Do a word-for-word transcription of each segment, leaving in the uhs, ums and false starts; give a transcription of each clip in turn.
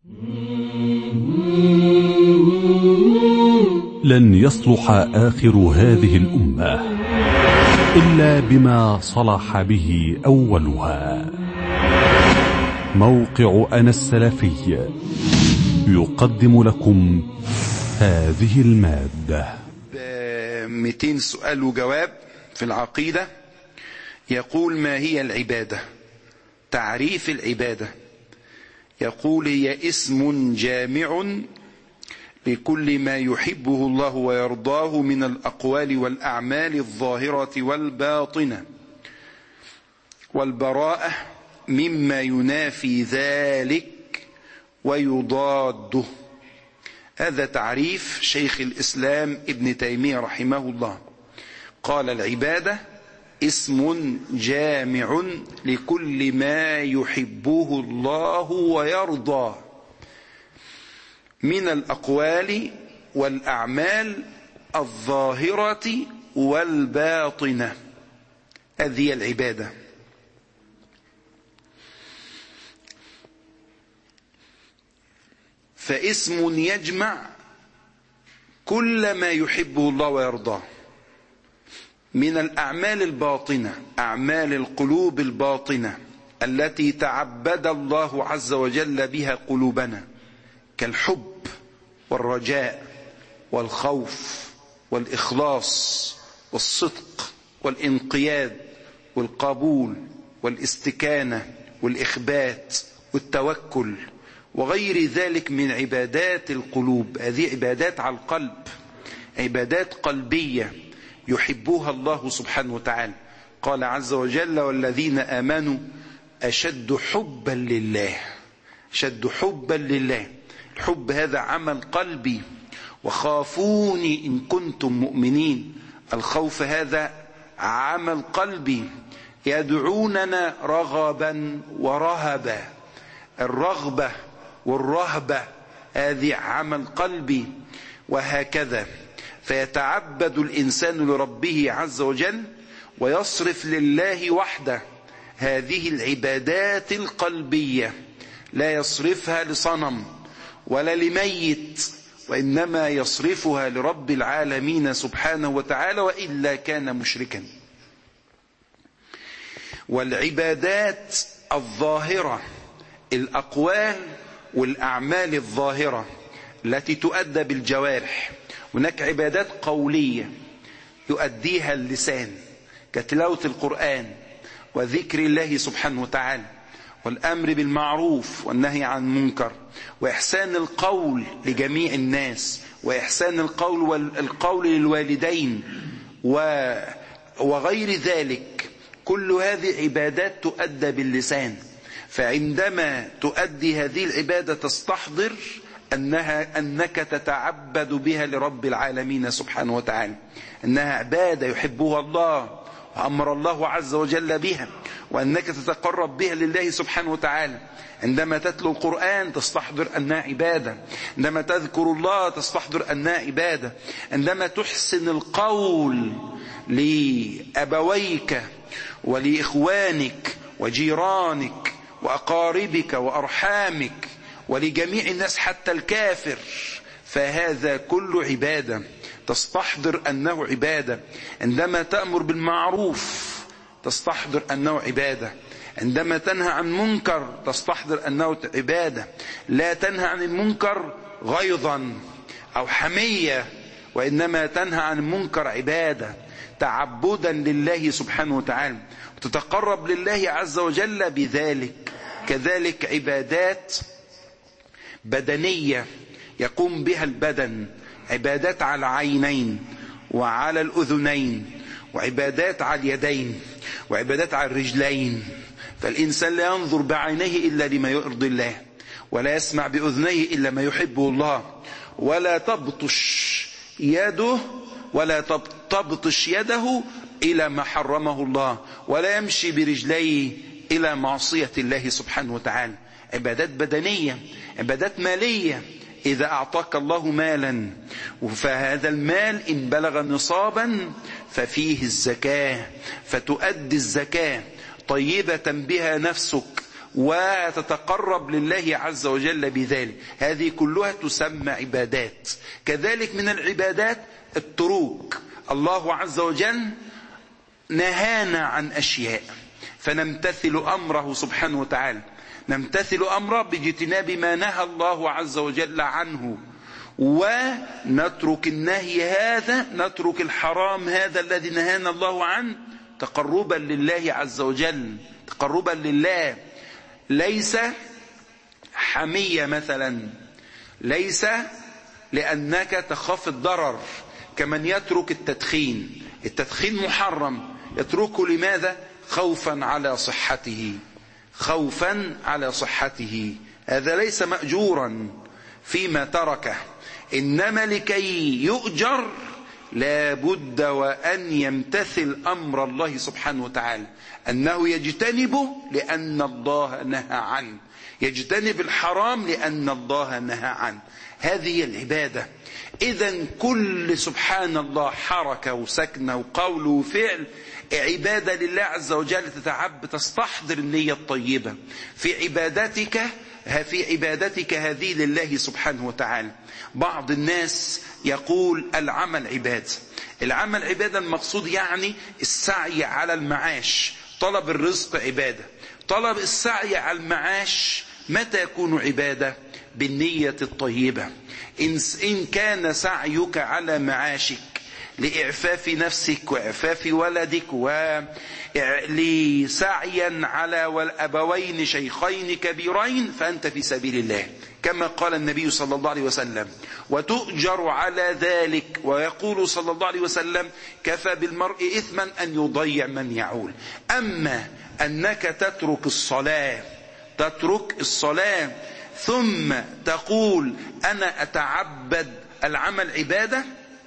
لن يصلح آخر هذه الأمة إلا بما صلح به أولها. موقع أنا السلفي يقدم لكم هذه المادة. مئتين سؤال وجواب في العقيدة. يقول: ما هي العبادة؟ تعريف العبادة. يقول: هي اسم جامع لكل ما يحبه الله ويرضاه من الأقوال والأعمال الظاهرة والباطنة، والبراءة مما ينافي ذلك ويضاده. هذا تعريف شيخ الإسلام ابن تيمية رحمه الله. قال: العبادة اسم جامع لكل ما يحبه الله ويرضاه من الأقوال والأعمال الظاهرة والباطنة. هذه العبادة. فاسم يجمع كل ما يحبه الله ويرضاه من الأعمال الباطنة، أعمال القلوب الباطنة التي تعبد الله عز وجل بها قلوبنا، كالحب والرجاء والخوف والإخلاص والصدق والانقياد والقبول والاستكانة والإخبات والتوكل وغير ذلك من عبادات القلوب. هذه عبادات على القلب، عبادات قلبية يحبها الله سبحانه وتعالى. قال عز وجل: والذين آمنوا أشد حبا لله. أشد حبا لله. الحب هذا عمل قلبي. وخافوني إن كنتم مؤمنين. الخوف هذا عمل قلبي. يدعوننا رغبا ورهبا. الرغبة والرهبة هذه عمل قلبي. وهكذا فيتعبد الإنسان لربه عز وجل ويصرف لله وحده هذه العبادات القلبية، لا يصرفها لصنم ولا لميت، وإنما يصرفها لرب العالمين سبحانه وتعالى، وإلا كان مشركا. والعبادات الظاهرة، الأقوال والأعمال الظاهرة التي تؤدى بالجوارح. هناك عبادات قولية يؤديها اللسان كتلاوة القرآن وذكر الله سبحانه وتعالى والأمر بالمعروف والنهي عن المنكر وإحسان القول لجميع الناس وإحسان القول والقول للوالدين وغير ذلك. كل هذه عبادات تؤدى باللسان. فعندما تؤدي هذه العبادة تستحضر أنها أنك تتعبد بها لرب العالمين سبحانه وتعالى، أنها عبادة يحبها الله وأمر الله عز وجل بها، وأنك تتقرب بها لله سبحانه وتعالى. عندما تتلو القرآن تستحضر أنها عبادة. عندما تذكر الله تستحضر أنها عبادة. عندما تحسن القول لأبويك ولإخوانك وجيرانك وأقاربك وأرحامك ولجميع الناس حتى الكافر، فهذا كله عبادة. تستحضر أنه عبادة. عندما تأمر بالمعروف تستحضر أنه عبادة. عندما تنهى عن منكر تستحضر أنه عبادة. لا تنهى عن المنكر غيظا أو حمية، وإنما تنهى عن المنكر عبادة، تعبدا لله سبحانه وتعالى، وتتقرب لله عز وجل بذلك. كذلك عبادات بدنية يقوم بها البدن، عبادات على العينين وعلى الأذنين، وعبادات على اليدين، وعبادات على الرجلين. فالإنسان لا ينظر بعينيه إلا لما يرضي الله، ولا يسمع بأذنيه إلا ما يحبه الله، ولا تبطش يده ولا تبطش يده إلى ما حرمه الله، ولا يمشي برجليه إلى معصية الله سبحانه وتعالى. عبادات بدنية. عبادات مالية. إذا أعطاك الله مالا فهذا المال إن بلغ نصابا ففيه الزكاة، فتؤدي الزكاة طيبة بها نفسك وتتقرب لله عز وجل بذلك. هذه كلها تسمى عبادات. كذلك من العبادات التروك. الله عز وجل نهانا عن أشياء فنمتثل أمره سبحانه وتعالى، نمتثل أمره باجتناب ما نهى الله عز وجل عنه، ونترك النهي هذا، نترك الحرام هذا الذي نهانا الله عنه تقربا لله عز وجل، تقربا لله. ليس حمية مثلا، ليس لأنك تخاف الضرر، كمن يترك التدخين. التدخين محرم، يتركه لماذا؟ خوفا على صحته، خوفا على صحته. هذا ليس مأجورا فيما تركه، إنما لكي يؤجر لا بد وأن يمتثل أمر الله سبحانه وتعالى، أنه يجتنبه لأن الله نهى عنه، يجتنب الحرام لأن الله نهى عنه. هذه العبادة. إذن كل سبحان الله حركة وسكنة وقول وفعل عبادة لله عز وجل، تتعب تستحضر النية الطيبة في عبادتك، في عبادتك هذه لله سبحانه وتعالى. بعض الناس يقول العمل عبادة. العمل عبادة المقصود يعني السعي على المعاش، طلب الرزق عبادة. طلب السعي على المعاش متى يكون عبادة؟ بالنية الطيبة. إن كان سعيك على معاشك لإعفاف نفسك وإعفاف ولدك ولسعيا على والأبوين شيخين كبيرين فأنت في سبيل الله، كما قال النبي صلى الله عليه وسلم، وتؤجر على ذلك. ويقول صلى الله عليه وسلم كفى بالمرء إثما أن يضيع من يعول. أما أنك تترك الصلاة، تترك الصلاة ثم تقول أنا أتعبد، العمل عبادة،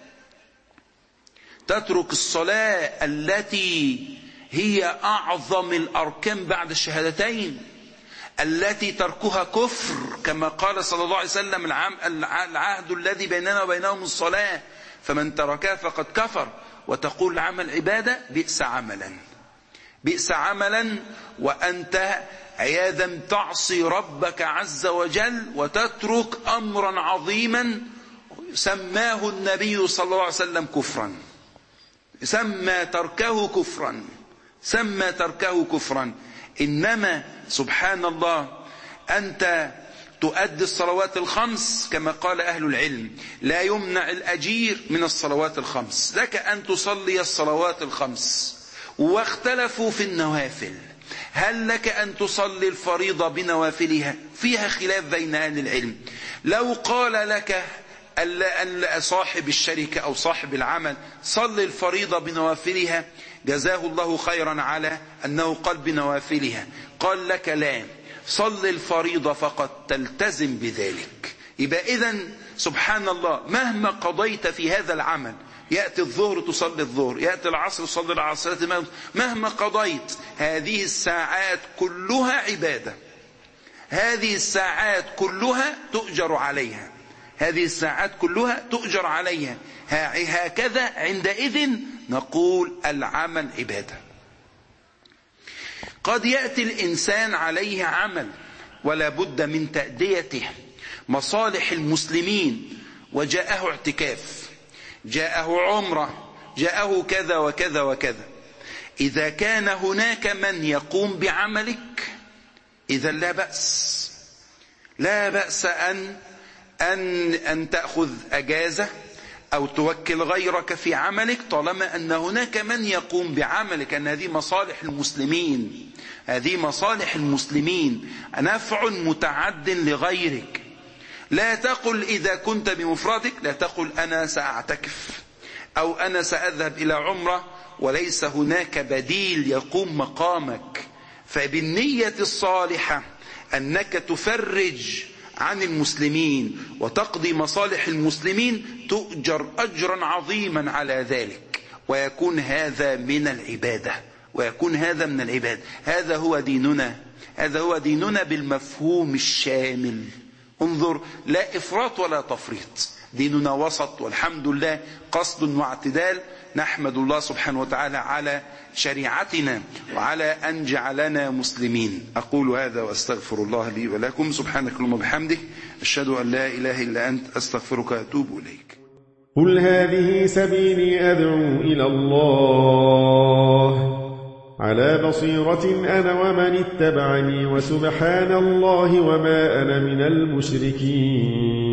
تترك الصلاة التي هي أعظم الأركان بعد الشهادتين، التي تركها كفر، كما قال صلى الله عليه وسلم العهد الذي بيننا وبينهم الصلاة فمن تركها فقد كفر، وتقول العمل عبادة. بئس عملا، بئس عملا وأنت عياذا تعصي ربك عز وجل وتترك أمرا عظيما سماه النبي صلى الله عليه وسلم كفرا، سمى تركه كفرا، سمى تركه كفرا. إنما سبحان الله أنت تؤدي الصلوات الخمس كما قال أهل العلم، لا يمنع الأجير من الصلوات الخمس، لك أن تصلي الصلوات الخمس. واختلفوا في النوافل، هل لك أن تصلي الفريضة بنوافلها؟ فيها خلاف بين أهل العلم. لو قال لك صاحب الشركة أو صاحب العمل صلي الفريضة بنوافلها، جزاه الله خيرا على أنه قال بنوافلها. قال لك لا، صل الفريضة فقط، تلتزم بذلك. يبقى إذن سبحان الله مهما قضيت في هذا العمل، يأتي الظهر تصلي الظهر، يأتي العصر تصلي العصر، مهما قضيت هذه الساعات كلها عبادة، هذه الساعات كلها تؤجر عليها، هذه الساعات كلها تؤجر عليها. هكذا عندئذ نقول العمل عبادة. قد يأتي الإنسان عليه عمل ولا بد من تأديته، مصالح المسلمين، وجاءه اعتكاف، جاءه عمرة، جاءه كذا وكذا وكذا. إذا كان هناك من يقوم بعملك إذا لا بأس، لا بأس أن أن أن تأخذ أجازة أو توكل غيرك في عملك، طالما أن هناك من يقوم بعملك، أن هذه مصالح المسلمين، هذه مصالح المسلمين، نفع متعد لغيرك. لا تقل إذا كنت بمفردك، لا تقل أنا سأعتكف أو أنا سأذهب إلى عمرة وليس هناك بديل يقوم مقامك. فبالنية الصالحة أنك تفرج عن المسلمين وتقضي مصالح المسلمين تؤجر أجرا عظيما على ذلك، ويكون هذا من العبادة، ويكون هذا من العبادة. هذا هو ديننا، هذا هو ديننا بالمفهوم الشامل. انظر، لا إفراط ولا تفريط، ديننا وسط والحمد لله، قصد واعتدال نحمد الله سبحانه وتعالى على شريعتنا وعلى أن جعلنا مسلمين. أقول هذا وأستغفر الله لي ولكم. سبحانك اللهم وبحمدك، أشهد أن لا إله إلا أنت، أستغفرك وأتوب إليك. قل هذه سبيلي أدعو إلى الله على بصيرة أنا ومن اتبعني، وسبحان الله وما أنا من المشركين.